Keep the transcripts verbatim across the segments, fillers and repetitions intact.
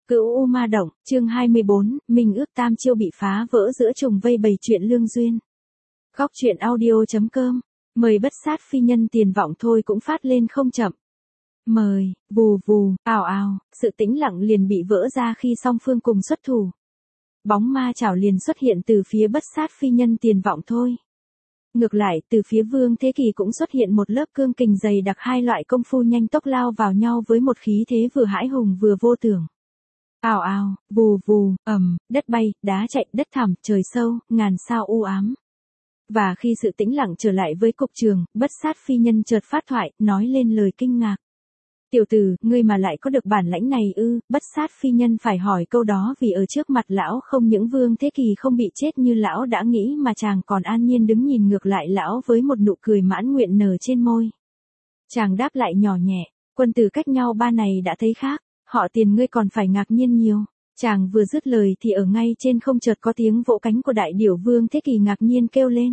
Cửu U Ma Động, chương hai mươi bốn, Minh ước tam chiêu bị phá vỡ giữa trùng vây bày chuyện lương duyên. Góc truyện audio.com, mời bất sát phi nhân tiền vọng thôi cũng phát lên không chậm. Mời, vù vù, ào ào, sự tĩnh lặng liền bị vỡ ra khi song phương cùng xuất thủ. Bóng ma chảo liền xuất hiện từ phía bất sát phi nhân tiền vọng thôi. Ngược lại, từ phía Vương Thế Kỳ cũng xuất hiện một lớp cương kình dày đặc, hai loại công phu nhanh tốc lao vào nhau với một khí thế vừa hãi hùng vừa vô tưởng. Ào ào, vù vù, ầm, đất bay, đá chạy, đất thẳm, trời sâu, ngàn sao u ám. Và khi sự tĩnh lặng trở lại với cục trường, bất sát phi nhân chợt phát thoại, nói lên lời kinh ngạc. Tiểu tử, ngươi mà lại có được bản lãnh này ư? Bất sát phi nhân phải hỏi câu đó vì ở trước mặt lão không những Vương Thế Kỳ không bị chết như lão đã nghĩ mà chàng còn an nhiên đứng nhìn ngược lại lão với một nụ cười mãn nguyện nở trên môi. Chàng đáp lại nhỏ nhẹ, quân tử cách nhau ba này đã thấy khác, họ Tiền ngươi còn phải ngạc nhiên nhiều. Chàng vừa dứt lời thì ở ngay trên không chợt có tiếng vỗ cánh của đại điểu. Vương Thế Kỳ ngạc nhiên kêu lên.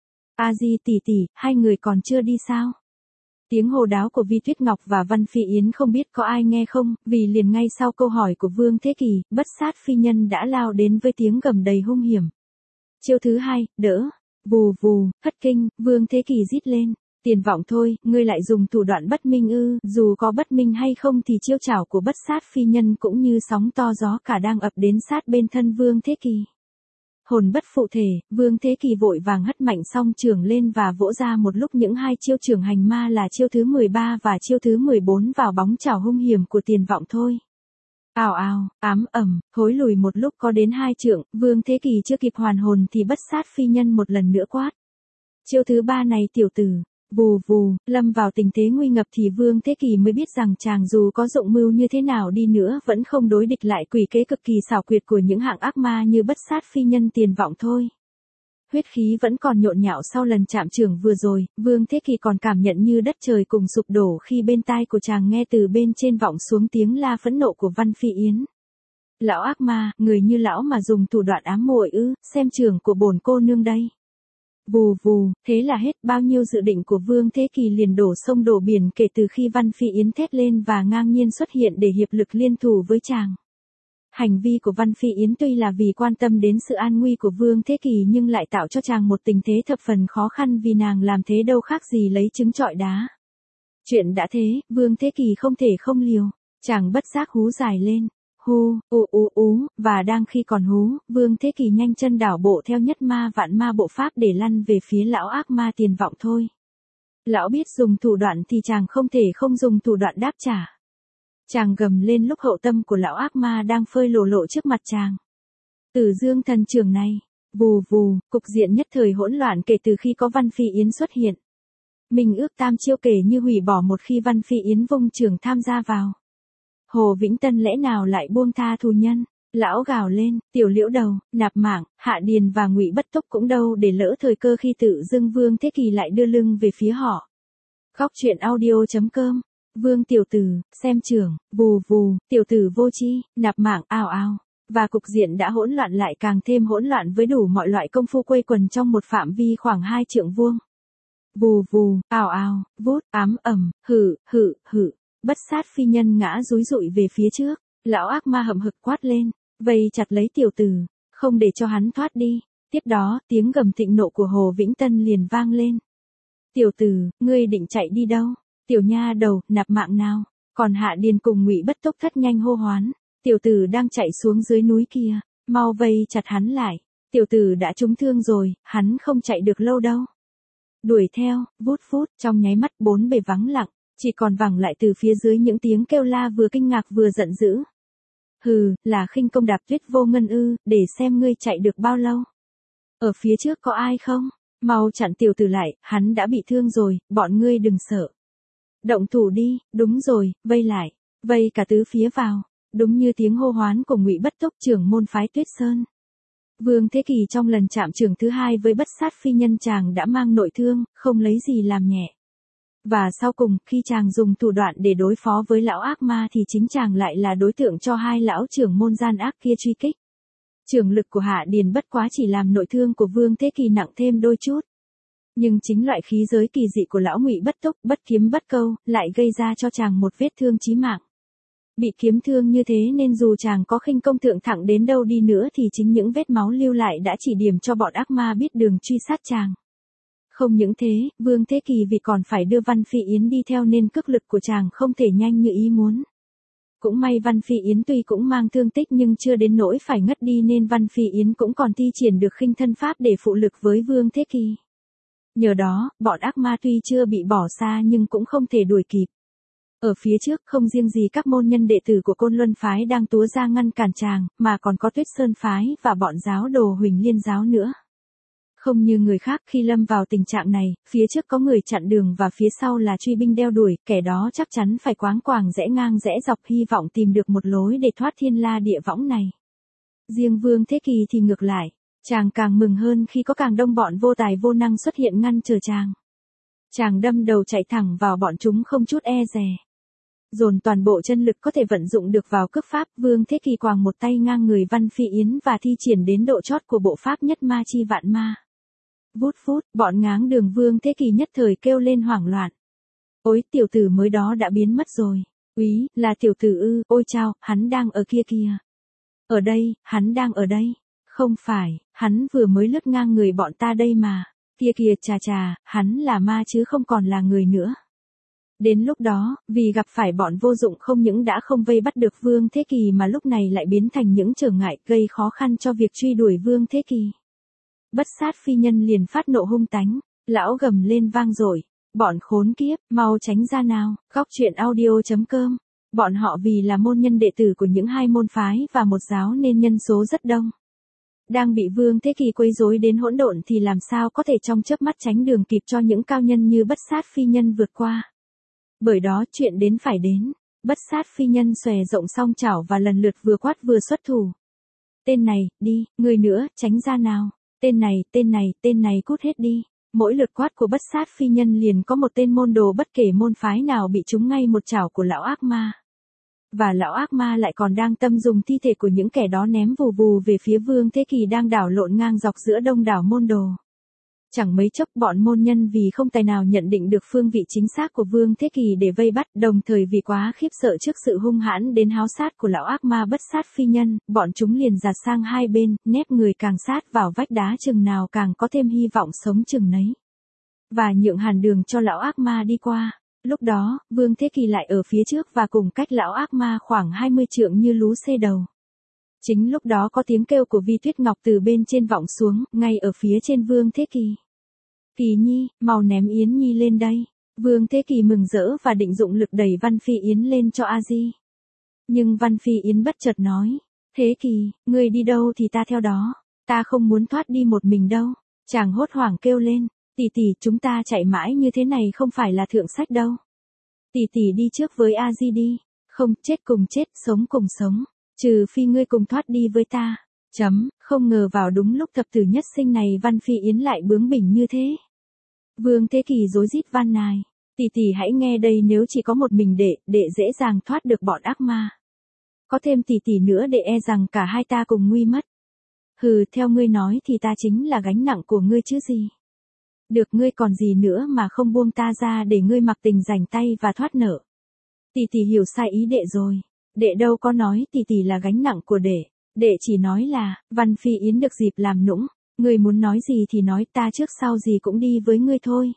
A Di tỷ tỷ, hai người còn chưa đi sao? Tiếng hô đáo của Vi Tuyết Ngọc và Văn Phi Yến không biết có ai nghe không, vì liền ngay sau câu hỏi của Vương Thế Kỳ, bất sát phi nhân đã lao đến với tiếng gầm đầy hung hiểm. Chiêu thứ hai, đỡ, vù vù, thất kinh, Vương Thế Kỳ rít lên, tiền vọng thôi, ngươi lại dùng thủ đoạn bất minh ư? Dù có bất minh hay không thì chiêu chảo của bất sát phi nhân cũng như sóng to gió cả đang ập đến sát bên thân Vương Thế Kỳ. Hồn bất phụ thể, Vương Thế Kỳ vội vàng hất mạnh song trường lên và vỗ ra một lúc những hai chiêu trường hành ma là chiêu thứ mười ba và chiêu thứ mười bốn vào bóng chảo hung hiểm của tiền vọng thôi. Ào ào, ám ẩm, thối lùi một lúc có đến hai trượng, Vương Thế Kỳ chưa kịp hoàn hồn thì bất sát phi nhân một lần nữa quát. Chiêu thứ ba này tiểu tử, vù vù, lâm vào tình thế nguy ngập thì Vương Thế Kỳ mới biết rằng chàng dù có dụng mưu như thế nào đi nữa vẫn không đối địch lại quỷ kế cực kỳ xảo quyệt của những hạng ác ma như bất sát phi nhân tiền vọng thôi. Huyết khí vẫn còn nhộn nhạo sau lần chạm chưởng vừa rồi, Vương Thế Kỳ còn cảm nhận như đất trời cùng sụp đổ khi bên tai của chàng nghe từ bên trên vọng xuống tiếng la phẫn nộ của Văn Phi Yến. Lão ác ma, người như lão mà dùng thủ đoạn ám muội ư? Xem chưởng của bổn cô nương đây. Vù vù, thế là hết bao nhiêu dự định của Vương Thế Kỳ liền đổ sông đổ biển kể từ khi Văn Phi Yến thét lên và ngang nhiên xuất hiện để hiệp lực liên thủ với chàng. Hành vi của Văn Phi Yến tuy là vì quan tâm đến sự an nguy của Vương Thế Kỳ nhưng lại tạo cho chàng một tình thế thập phần khó khăn vì nàng làm thế đâu khác gì lấy trứng trọi đá. Chuyện đã thế, Vương Thế Kỳ không thể không liều, chàng bất giác hú dài lên. Hu, ú ú ú, và đang khi còn hú, Vương Thế Kỳ nhanh chân đảo bộ theo nhất ma vạn ma bộ pháp để lăn về phía lão ác ma tiền vọng thôi. Lão biết dùng thủ đoạn thì chàng không thể không dùng thủ đoạn đáp trả. Chàng gầm lên lúc hậu tâm của lão ác ma đang phơi lồ lộ trước mặt chàng. Tử Dương thần trường này, vù vù, cục diện nhất thời hỗn loạn kể từ khi có Văn Phi Yến xuất hiện. Minh ước tam chiêu kể như hủy bỏ một khi Văn Phi Yến vung trường tham gia vào. Hồ Vĩnh Tân lẽ nào lại buông tha thù nhân? Lão gào lên, tiểu liễu đầu, nạp mạng, Hạ Điền và Ngụy Bất Túc cũng đâu để lỡ thời cơ khi tự dưng Vương Thế Kỳ lại đưa lưng về phía họ. Góc truyện audio.com, Vương tiểu tử, xem trường, vù vù, tiểu tử vô chi, nạp mạng, ào ào. Và cục diện đã hỗn loạn lại càng thêm hỗn loạn với đủ mọi loại công phu quây quần trong một phạm vi khoảng hai trượng vuông. Vù vù, ào ào, vút, ám ẩm, hử, hử, hử. Bất sát phi nhân ngã dúi dụi về phía trước, lão ác ma hậm hực quát lên, vây chặt lấy tiểu tử, không để cho hắn thoát đi. Tiếp đó, tiếng gầm thịnh nộ của Hồ Vĩnh Tân liền vang lên. Tiểu tử, ngươi định chạy đi đâu? Tiểu nha đầu, nạp mạng nào? Còn Hạ Điền cùng Ngụy Bất Túc thất nhanh hô hoán, tiểu tử đang chạy xuống dưới núi kia, mau vây chặt hắn lại. Tiểu tử đã trúng thương rồi, hắn không chạy được lâu đâu. Đuổi theo, vút vút, trong nháy mắt bốn bề vắng lặng. Chỉ còn vẳng lại từ phía dưới những tiếng kêu la vừa kinh ngạc vừa giận dữ. Hừ, là khinh công đạp tuyết vô ngân ư, để xem ngươi chạy được bao lâu. Ở phía trước có ai không? Mau chặn tiểu tử lại, hắn đã bị thương rồi, bọn ngươi đừng sợ. Động thủ đi, đúng rồi, vây lại, vây cả tứ phía vào, đúng như tiếng hô hoán của Ngụy Bất Túc trưởng môn phái Tuyết Sơn. Vương Thế Kỳ trong lần chạm chưởng thứ hai với bất sát phi nhân chàng đã mang nội thương, không lấy gì làm nhẹ. Và sau cùng, khi chàng dùng thủ đoạn để đối phó với lão ác ma thì chính chàng lại là đối tượng cho hai lão trưởng môn gian ác kia truy kích. Trường lực của Hạ Điền bất quá chỉ làm nội thương của Vương Thế Kỳ nặng thêm đôi chút. Nhưng chính loại khí giới kỳ dị của lão Ngụy Bất Túc, bất kiếm bất câu, lại gây ra cho chàng một vết thương chí mạng. Bị kiếm thương như thế nên dù chàng có khinh công thượng thặng đến đâu đi nữa thì chính những vết máu lưu lại đã chỉ điểm cho bọn ác ma biết đường truy sát chàng. Không những thế, Vương Thế Kỳ vì còn phải đưa Văn Phi Yến đi theo nên cước lực của chàng không thể nhanh như ý muốn. Cũng may Văn Phi Yến tuy cũng mang thương tích nhưng chưa đến nỗi phải ngất đi nên Văn Phi Yến cũng còn thi triển được khinh thân pháp để phụ lực với Vương Thế Kỳ. Nhờ đó, bọn ác ma tuy chưa bị bỏ xa nhưng cũng không thể đuổi kịp. Ở phía trước không riêng gì các môn nhân đệ tử của Côn Luân Phái đang túa ra ngăn cản chàng, mà còn có Tuyết Sơn Phái và bọn giáo đồ Huỳnh Liên giáo nữa. Không như người khác khi lâm vào tình trạng này, phía trước có người chặn đường và phía sau là truy binh đeo đuổi, kẻ đó chắc chắn phải quáng quàng rẽ ngang rẽ dọc hy vọng tìm được một lối để thoát thiên la địa võng này. Riêng Vương Thế Kỳ thì ngược lại, chàng càng mừng hơn khi có càng đông bọn vô tài vô năng xuất hiện ngăn chờ chàng. Chàng đâm đầu chạy thẳng vào bọn chúng không chút e dè. Dồn toàn bộ chân lực có thể vận dụng được vào cước pháp, Vương Thế Kỳ quàng một tay ngang người Văn Phi Yến và thi triển đến độ chót của bộ pháp nhất ma chi vạn ma. Vút vút, bọn ngáng đường Vương Thế Kỳ nhất thời kêu lên hoảng loạn. Ôi, tiểu tử mới đó đã biến mất rồi. Úy, là tiểu tử ư, ôi chao, hắn đang ở kia kìa. Ở đây, hắn đang ở đây. Không phải, hắn vừa mới lướt ngang người bọn ta đây mà. Kia kìa, chà chà, hắn là ma chứ không còn là người nữa. Đến lúc đó, vì gặp phải bọn vô dụng không những đã không vây bắt được Vương Thế Kỳ mà lúc này lại biến thành những trở ngại gây khó khăn cho việc truy đuổi Vương Thế Kỳ. Bất Sát phi nhân liền phát nộ hung tánh, lão gầm lên vang dội, bọn khốn kiếp, mau tránh ra nào. Góc truyện audio chấm com. Bọn họ vì là môn nhân đệ tử của những hai môn phái và một giáo nên nhân số rất đông. Đang bị Vương Thế Kỳ quấy rối đến hỗn độn thì làm sao có thể trong chớp mắt tránh đường kịp cho những cao nhân như Bất Sát phi nhân vượt qua. Bởi đó chuyện đến phải đến, Bất Sát phi nhân xòe rộng song chảo và lần lượt vừa quát vừa xuất thủ. Tên này, đi, người nữa, tránh ra nào. Tên này, tên này, tên này cút hết đi. Mỗi lượt quát của Bất Sát phi nhân liền có một tên môn đồ bất kể môn phái nào bị trúng ngay một chảo của lão ác ma. Và lão ác ma lại còn đang tâm dùng thi thể của những kẻ đó ném vù vù về phía Vương Thế Kỳ đang đảo lộn ngang dọc giữa đông đảo môn đồ. Chẳng mấy chốc bọn môn nhân vì không tài nào nhận định được phương vị chính xác của Vương Thế Kỳ để vây bắt, đồng thời vì quá khiếp sợ trước sự hung hãn đến háo sát của lão ác ma Bất Sát phi nhân, bọn chúng liền dạt sang hai bên, nép người càng sát vào vách đá chừng nào càng có thêm hy vọng sống chừng nấy. Và nhượng hàn đường cho lão ác ma đi qua. Lúc đó, Vương Thế Kỳ lại ở phía trước và cùng cách lão ác ma khoảng hai mươi trượng như lú xê đầu. Chính lúc đó có tiếng kêu của Vi Tuyết Ngọc từ bên trên vọng xuống, ngay ở phía trên Vương Thế Kỳ. Kỳ Nhi, mau ném Yến Nhi lên đây. Vương Thế Kỳ mừng rỡ và định dụng lực đẩy Văn Phi Yến lên cho A Di. Nhưng Văn Phi Yến bất chợt nói, Thế Kỳ, ngươi đi đâu thì ta theo đó, ta không muốn thoát đi một mình đâu. Chàng hốt hoảng kêu lên, tỷ tỷ, chúng ta chạy mãi như thế này không phải là thượng sách đâu. Tỷ tỷ đi trước với A Di đi, không, chết cùng chết, sống cùng sống, trừ phi ngươi cùng thoát đi với ta. Chấm, không ngờ vào đúng lúc thập tử nhất sinh này Văn Phi Yến lại bướng bỉnh như thế. Vương Thế Kỳ rối rít van nài, tỷ tỷ hãy nghe đây, nếu chỉ có một mình đệ, đệ dễ dàng thoát được bọn ác ma. Có thêm tỷ tỷ nữa đệ e rằng cả hai ta cùng nguy mất. Hừ, theo ngươi nói thì ta chính là gánh nặng của ngươi chứ gì. Được, ngươi còn gì nữa mà không buông ta ra để ngươi mặc tình rảnh tay và thoát nợ. Tỷ tỷ hiểu sai ý đệ rồi, đệ đâu có nói tỷ tỷ là gánh nặng của đệ. Đệ chỉ nói là, Văn Phi Yến được dịp làm nũng, ngươi muốn nói gì thì nói, ta trước sau gì cũng đi với ngươi thôi.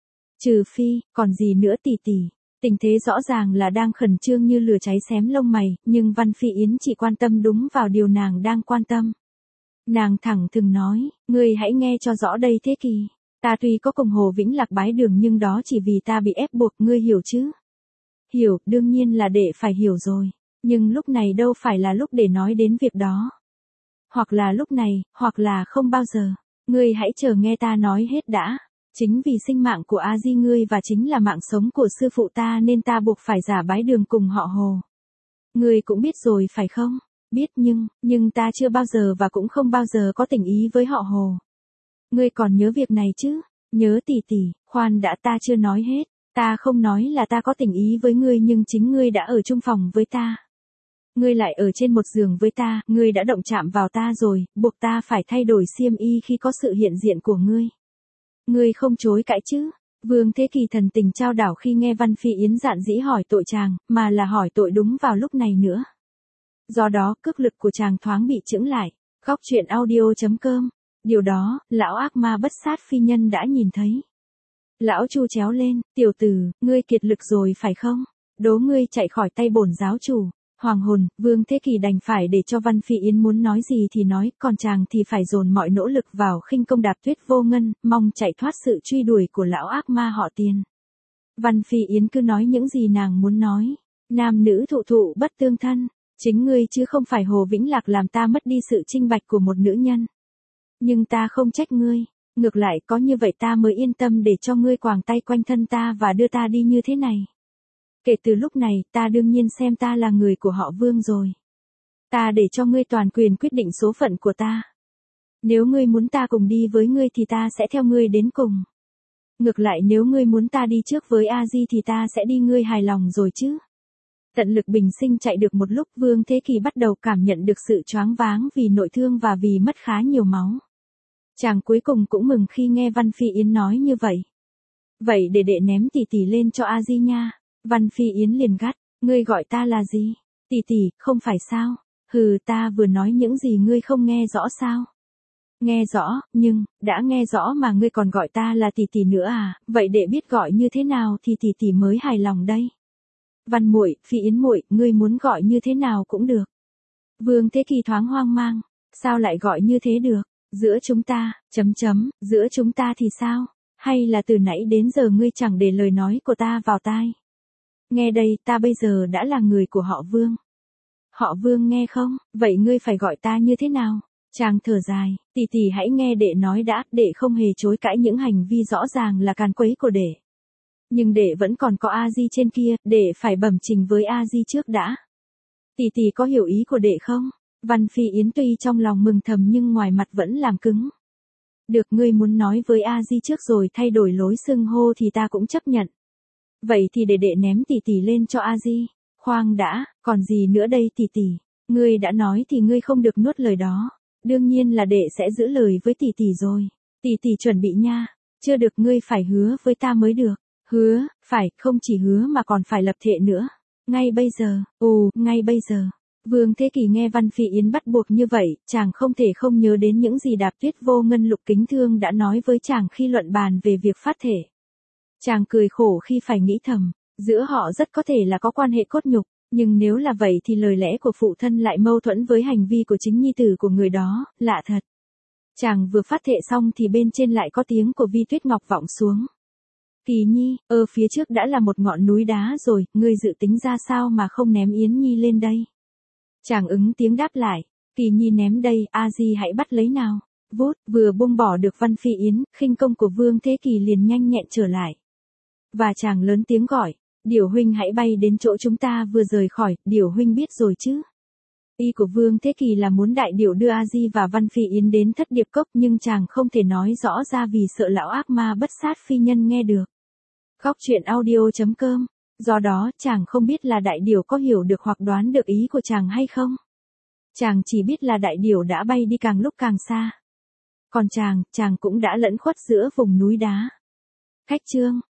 Trừ phi, còn gì nữa tỷ tỷ. Tình thế rõ ràng là đang khẩn trương như lửa cháy xém lông mày, nhưng Văn Phi Yến chỉ quan tâm đúng vào điều nàng đang quan tâm. Nàng thẳng thừng nói, ngươi hãy nghe cho rõ đây Thế Kỳ. Ta tuy có cùng Hồ Vĩnh Lạc bái đường nhưng đó chỉ vì ta bị ép buộc, ngươi hiểu chứ? Hiểu, đương nhiên là đệ phải hiểu rồi. Nhưng lúc này đâu phải là lúc để nói đến việc đó. Hoặc là lúc này, hoặc là không bao giờ. Ngươi hãy chờ nghe ta nói hết đã. Chính vì sinh mạng của A Di ngươi và chính là mạng sống của sư phụ ta nên ta buộc phải giả bái đường cùng họ Hồ. Ngươi cũng biết rồi phải không? Biết, nhưng, nhưng ta chưa bao giờ và cũng không bao giờ có tình ý với họ Hồ. Ngươi còn nhớ việc này chứ? Nhớ tỷ tỷ, khoan đã, ta chưa nói hết. Ta không nói là ta có tình ý với ngươi nhưng chính ngươi đã ở chung phòng với ta. Ngươi lại ở trên một giường với ta, ngươi đã động chạm vào ta rồi, buộc ta phải thay đổi xiêm y khi có sự hiện diện của ngươi. Ngươi không chối cãi chứ? Vương Thế Kỳ thần tình trao đảo khi nghe Văn Phi Yến dạn dĩ hỏi tội chàng, mà là hỏi tội đúng vào lúc này nữa. Do đó, cước lực của chàng thoáng bị chững lại. Góc truyện audio.com. Điều đó, lão ác ma bất sát phi nhân đã nhìn thấy. Lão chu chéo lên, tiểu tử, ngươi kiệt lực rồi phải không? Đố ngươi chạy khỏi tay bổn giáo chủ. Hoàng hồn, Vương Thế Kỳ đành phải để cho Văn Phi Yến muốn nói gì thì nói, còn chàng thì phải dồn mọi nỗ lực vào khinh công đạp tuyết vô ngân, mong chạy thoát sự truy đuổi của lão ác ma họ Tiền. Văn Phi Yến cứ nói những gì nàng muốn nói. Nam nữ thụ thụ bất tương thân, chính ngươi chứ không phải Hồ Vĩnh Lạc làm ta mất đi sự trinh bạch của một nữ nhân. Nhưng ta không trách ngươi, ngược lại có như vậy ta mới yên tâm để cho ngươi quàng tay quanh thân ta và đưa ta đi như thế này. Kể từ lúc này, ta đương nhiên xem ta là người của họ Vương rồi. Ta để cho ngươi toàn quyền quyết định số phận của ta. Nếu ngươi muốn ta cùng đi với ngươi thì ta sẽ theo ngươi đến cùng. Ngược lại nếu ngươi muốn ta đi trước với A Di thì ta sẽ đi, ngươi hài lòng rồi chứ. Tận lực bình sinh chạy được một lúc, Vương Thế Kỳ bắt đầu cảm nhận được sự choáng váng vì nội thương và vì mất khá nhiều máu. Chàng cuối cùng cũng mừng khi nghe Văn Phi Yến nói như vậy. Vậy để đệ ném tỷ tỷ lên cho A Di nha. Văn Phi Yến liền gắt, ngươi gọi ta là gì? Tỷ tỷ, không phải sao? Hừ, ta vừa nói những gì ngươi không nghe rõ sao? Nghe rõ, nhưng, đã nghe rõ mà ngươi còn gọi ta là tỷ tỷ nữa à? Vậy để biết gọi như thế nào thì tỷ tỷ mới hài lòng đây. Văn muội, Phi Yến muội, ngươi muốn gọi như thế nào cũng được. Vương Thế Kỳ thoáng hoang mang, sao lại gọi như thế được? Giữa chúng ta, chấm chấm, giữa chúng ta thì sao? Hay là từ nãy đến giờ ngươi chẳng để lời nói của ta vào tai? Nghe đây, ta bây giờ đã là người của họ Vương. Họ Vương nghe không? Vậy ngươi phải gọi ta như thế nào? Chàng thở dài, tỷ tỷ hãy nghe đệ nói đã, đệ không hề chối cãi những hành vi rõ ràng là càn quấy của đệ. Nhưng đệ vẫn còn có A Di trên kia, đệ phải bẩm trình với A Di trước đã. Tỷ tỷ có hiểu ý của đệ không? Văn Phi Yến tuy trong lòng mừng thầm nhưng ngoài mặt vẫn làm cứng. Được, ngươi muốn nói với A Di trước rồi thay đổi lối xưng hô thì ta cũng chấp nhận. Vậy thì để đệ ném tỷ tỷ lên cho A Di. Khoan đã, còn gì nữa đây tỷ tỷ? Ngươi đã nói thì ngươi không được nuốt lời đó. Đương nhiên là đệ sẽ giữ lời với tỷ tỷ rồi. Tỷ tỷ chuẩn bị nha. Chưa được, ngươi phải hứa với ta mới được. Hứa, phải, không chỉ hứa mà còn phải lập thệ nữa. Ngay bây giờ, ồ, ngay bây giờ. Vương Thế Kỳ nghe Văn Phi Yến bắt buộc như vậy, chàng không thể không nhớ đến những gì Đạp Tuyết Vô Ngân Lục Kính Thương đã nói với chàng khi luận bàn về việc phát thể. Chàng cười khổ khi phải nghĩ thầm, giữa họ rất có thể là có quan hệ cốt nhục, nhưng nếu là vậy thì lời lẽ của phụ thân lại mâu thuẫn với hành vi của chính nhi tử của người đó, lạ thật. Chàng vừa phát thệ xong thì bên trên lại có tiếng của Vi Tuyết Ngọc vọng xuống. Kỳ Nhi, ở phía trước đã là một ngọn núi đá rồi, ngươi dự tính ra sao mà không ném Yến Nhi lên đây? Chàng ứng tiếng đáp lại, Kỳ Nhi ném đây, A Di hãy bắt lấy nào. Vút, vừa buông bỏ được Văn Phi Yến, khinh công của Vương Thế Kỳ liền nhanh nhẹn trở lại. Và chàng lớn tiếng gọi, Điểu huynh hãy bay đến chỗ chúng ta vừa rời khỏi, Điểu huynh biết rồi chứ. Ý của Vương Thế Kỳ là muốn đại điểu đưa A Di và Văn Phi Yến đến Thất Điệp Cốc nhưng chàng không thể nói rõ ra vì sợ lão ác ma bất sát phi nhân nghe được. Góc truyện audio.com. Do đó, chàng không biết là đại điểu có hiểu được hoặc đoán được ý của chàng hay không. Chàng chỉ biết là đại điểu đã bay đi càng lúc càng xa. Còn chàng, chàng cũng đã lẫn khuất giữa vùng núi đá. Khách chương.